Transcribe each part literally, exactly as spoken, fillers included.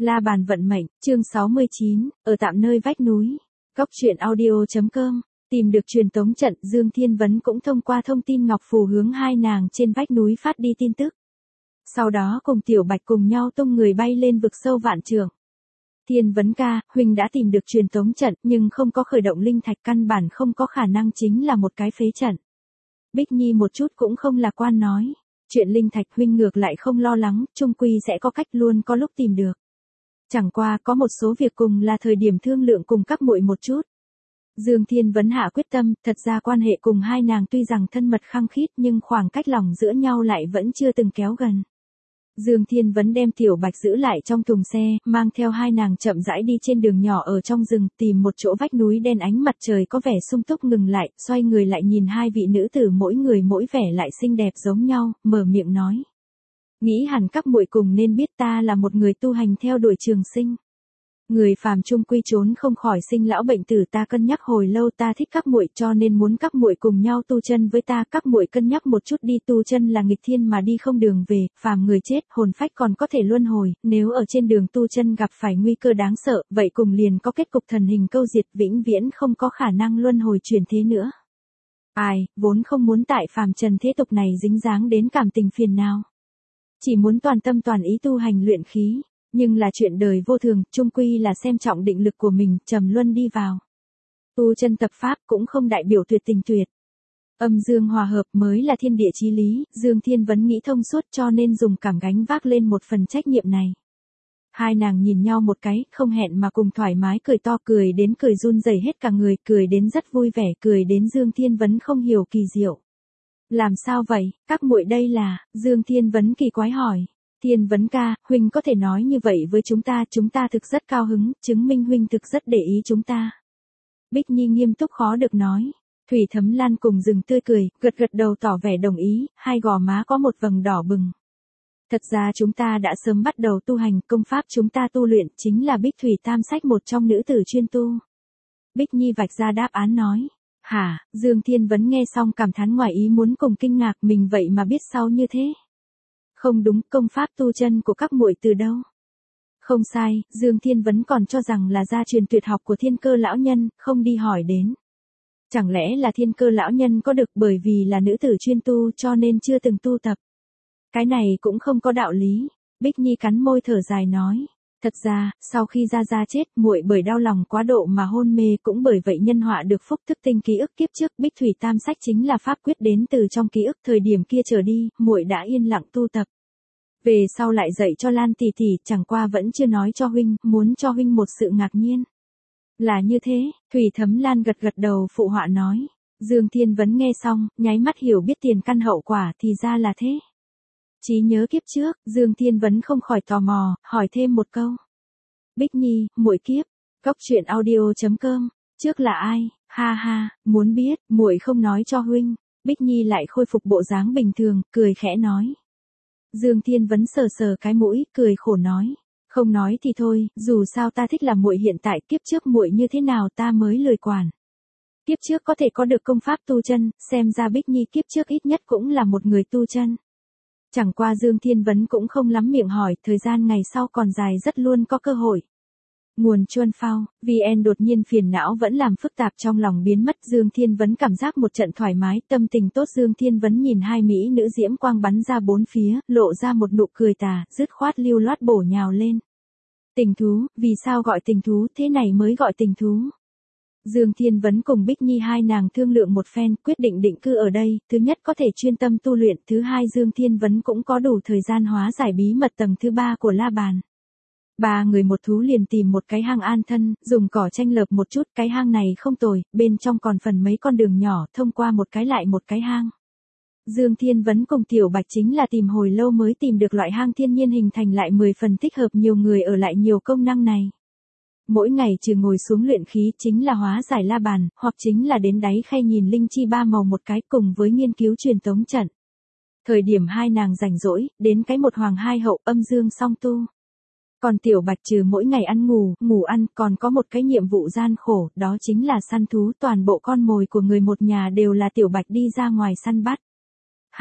La bàn vận mệnh, chương sáu mươi chín, ở tạm nơi vách núi. Góc truyện audio chấm com. Tìm được truyền tống trận, Dương Thiên Vấn cũng thông qua thông tin ngọc phù hướng hai nàng trên vách núi phát đi tin tức. Sau đó cùng Tiểu Bạch cùng nhau tung người bay lên vực sâu vạn trượng. Thiên Vấn ca, huynh đã tìm được truyền tống trận nhưng không có khởi động linh thạch, căn bản không có khả năng, chính là một cái phế trận. Bích Nhi một chút cũng không lạc quan nói. Chuyện linh thạch huynh ngược lại không lo lắng, chung quy sẽ có cách, luôn có lúc tìm được. Chẳng qua có một số việc cùng là thời điểm thương lượng cùng các muội một chút. Dương Thiên Vấn hạ quyết tâm, thật ra quan hệ cùng hai nàng tuy rằng thân mật khăng khít nhưng khoảng cách lòng giữa nhau lại vẫn chưa từng kéo gần. Dương Thiên Vấn đem Tiểu Bạch giữ lại trong thùng xe, mang theo hai nàng chậm rãi đi trên đường nhỏ ở trong rừng, tìm một chỗ vách núi đen ánh mặt trời có vẻ sung túc, ngừng lại, xoay người lại nhìn hai vị nữ tử mỗi người mỗi vẻ lại xinh đẹp giống nhau, mở miệng nói. Nghĩ hẳn các muội cùng nên biết ta là một người tu hành theo đuổi trường sinh. Người phàm chung quy trốn không khỏi sinh lão bệnh tử, ta cân nhắc hồi lâu, ta thích các muội cho nên muốn các muội cùng nhau tu chân với ta, các muội cân nhắc một chút đi, tu chân là nghịch thiên mà đi không đường về, phàm người chết, hồn phách còn có thể luân hồi, nếu ở trên đường tu chân gặp phải nguy cơ đáng sợ, vậy cùng liền có kết cục thần hình câu diệt, vĩnh viễn không có khả năng luân hồi chuyển thế nữa. Ai, vốn không muốn tại phàm trần thế tục này dính dáng đến cảm tình phiền não. Chỉ muốn toàn tâm toàn ý tu hành luyện khí. Nhưng là chuyện đời vô thường, chung quy là xem trọng định lực của mình, trầm luân đi vào. Tu chân tập pháp cũng không đại biểu tuyệt tình tuyệt. Âm dương hòa hợp mới là thiên địa chí lý, Dương Thiên Vấn nghĩ thông suốt cho nên dùng cảm gánh vác lên một phần trách nhiệm này. Hai nàng nhìn nhau một cái, không hẹn mà cùng thoải mái cười to, cười đến cười run rẩy hết cả người, cười đến rất vui vẻ, cười đến Dương Thiên Vấn không hiểu kỳ diệu. Làm sao vậy, các muội đây là, Dương Thiên Vấn kỳ quái hỏi. Thiên Vấn ca, huynh có thể nói như vậy với chúng ta, chúng ta thực rất cao hứng, chứng minh huynh thực rất để ý chúng ta. Bích Nhi nghiêm túc khó được nói. Thủy Thấm Lan cùng rừng tươi cười, gật gật đầu tỏ vẻ đồng ý, hai gò má có một vầng đỏ bừng. Thật ra chúng ta đã sớm bắt đầu tu hành, công pháp chúng ta tu luyện chính là Bích Thủy Tam Sách, một trong nữ tử chuyên tu. Bích Nhi vạch ra đáp án nói. Hả, Dương Thiên Vấn nghe xong cảm thán ngoài ý muốn cùng kinh ngạc, mình vậy mà biết sau như thế. Không đúng, công pháp tu chân của các muội từ đâu? Không sai, Dương Thiên Vấn còn cho rằng là gia truyền tuyệt học của Thiên Cơ lão nhân, không đi hỏi đến. Chẳng lẽ là Thiên Cơ lão nhân có được bởi vì là nữ tử chuyên tu cho nên chưa từng tu tập? Cái này cũng không có đạo lý. Bích Nhi cắn môi thở dài nói. Thật ra, sau khi Gia Gia chết, muội bởi đau lòng quá độ mà hôn mê, cũng bởi vậy nhân họa được phúc thức tinh ký ức kiếp trước, Bích Thủy Tam Sách chính là pháp quyết đến từ trong ký ức, thời điểm kia trở đi, muội đã yên lặng tu tập. Về sau lại dạy cho Lan tỷ tỷ, chẳng qua vẫn chưa nói cho huynh, muốn cho huynh một sự ngạc nhiên. Là như thế, Thủy Thấm Lan gật gật đầu phụ họa nói. Dương Thiên Vấn nghe xong, nháy mắt hiểu biết tiền căn hậu quả, thì ra là thế. Trí nhớ kiếp trước, Dương Thiên Vấn không khỏi tò mò, hỏi thêm một câu. Bích Nhi, muội kiếp, góc truyện audio chấm com, trước là ai, ha ha, muốn biết, muội không nói cho huynh. Bích Nhi lại khôi phục bộ dáng bình thường, cười khẽ nói. Dương Thiên Vấn sờ sờ cái mũi, cười khổ nói. Không nói thì thôi, dù sao ta thích là muội hiện tại, kiếp trước muội như thế nào ta mới lười quản. Kiếp trước có thể có được công pháp tu chân, xem ra Bích Nhi kiếp trước ít nhất cũng là một người tu chân. Chẳng qua Dương Thiên Vấn cũng không lắm miệng hỏi, thời gian ngày sau còn dài rất luôn có cơ hội. Nguồn Chuân Phao, vê en đột nhiên phiền não vẫn làm phức tạp trong lòng biến mất, Dương Thiên Vấn cảm giác một trận thoải mái, tâm tình tốt. Dương Thiên Vấn nhìn hai mỹ nữ diễm quang bắn ra bốn phía, lộ ra một nụ cười tà, dứt khoát lưu loát bổ nhào lên. Tình thú, vì sao gọi tình thú, thế này mới gọi tình thú. Dương Thiên Vấn cùng Bích Nhi hai nàng thương lượng một phen, quyết định định cư ở đây, thứ nhất có thể chuyên tâm tu luyện, thứ hai Dương Thiên Vấn cũng có đủ thời gian hóa giải bí mật tầng thứ ba của La Bàn. Ba người một thú liền tìm một cái hang an thân, dùng cỏ tranh lợp một chút, cái hang này không tồi, bên trong còn phần mấy con đường nhỏ, thông qua một cái lại một cái hang. Dương Thiên Vấn cùng Tiểu Bạch chính là tìm hồi lâu mới tìm được loại hang thiên nhiên hình thành lại mười phần thích hợp nhiều người ở lại nhiều công năng này. Mỗi ngày trừ ngồi xuống luyện khí chính là hóa giải La Bàn, hoặc chính là đến đáy khe nhìn linh chi ba màu một cái cùng với nghiên cứu truyền tống trận. Thời điểm hai nàng rảnh rỗi, đến cái một hoàng hai hậu âm dương song tu. Còn Tiểu Bạch trừ mỗi ngày ăn ngủ, ngủ ăn, còn có một cái nhiệm vụ gian khổ, đó chính là săn thú, toàn bộ con mồi của người một nhà đều là Tiểu Bạch đi ra ngoài săn bắt.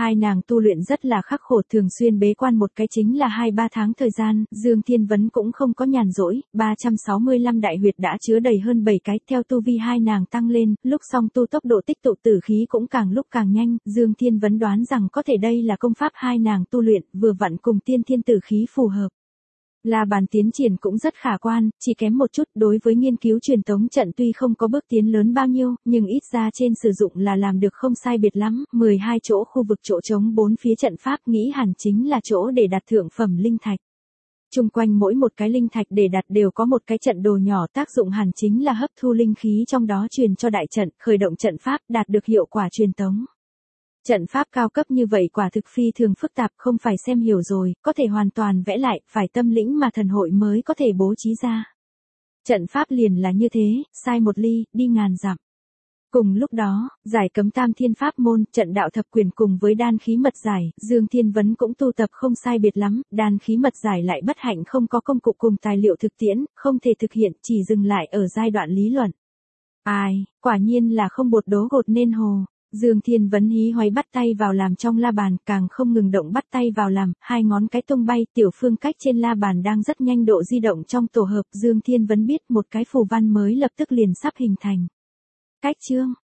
Hai nàng tu luyện rất là khắc khổ, thường xuyên bế quan một cái chính là hai ba tháng thời gian, Dương Thiên Vấn cũng không có nhàn rỗi, ba trăm sáu mươi lăm đại huyệt đã chứa đầy hơn bảy cái, theo tu vi hai nàng tăng lên, lúc song tu tốc độ tích tụ tử khí cũng càng lúc càng nhanh, Dương Thiên Vấn đoán rằng có thể đây là công pháp hai nàng tu luyện, vừa vặn cùng tiên thiên tử khí phù hợp. La bàn tiến triển cũng rất khả quan, chỉ kém một chút, đối với nghiên cứu truyền tống trận tuy không có bước tiến lớn bao nhiêu, nhưng ít ra trên sử dụng là làm được không sai biệt lắm, mười hai chỗ khu vực chỗ trống bốn phía trận pháp nghĩ hẳn chính là chỗ để đặt thượng phẩm linh thạch. Chung quanh mỗi một cái linh thạch để đặt đều có một cái trận đồ nhỏ, tác dụng hẳn chính là hấp thu linh khí trong đó truyền cho đại trận, khởi động trận pháp, đạt được hiệu quả truyền tống. Trận pháp cao cấp như vậy quả thực phi thường phức tạp, không phải xem hiểu rồi, có thể hoàn toàn vẽ lại, phải tâm lĩnh mà thần hội mới có thể bố trí ra. Trận pháp liền là như thế, sai một ly, đi ngàn dặm. Cùng lúc đó, giải cấm tam thiên pháp môn, trận đạo thập quyền cùng với đan khí mật giải, Dương Thiên Vấn cũng tu tập không sai biệt lắm, đan khí mật giải lại bất hạnh không có công cụ cùng tài liệu thực tiễn, không thể thực hiện, chỉ dừng lại ở giai đoạn lý luận. Ai, quả nhiên là không bột đố gột nên hồ. Dương Thiên Vấn hí hoáy bắt tay vào làm trong la bàn, càng không ngừng động bắt tay vào làm, hai ngón cái tung bay, tiểu phương cách trên la bàn đang rất nhanh độ di động trong tổ hợp, Dương Thiên Vấn biết một cái phù văn mới lập tức liền sắp hình thành. Cách chương,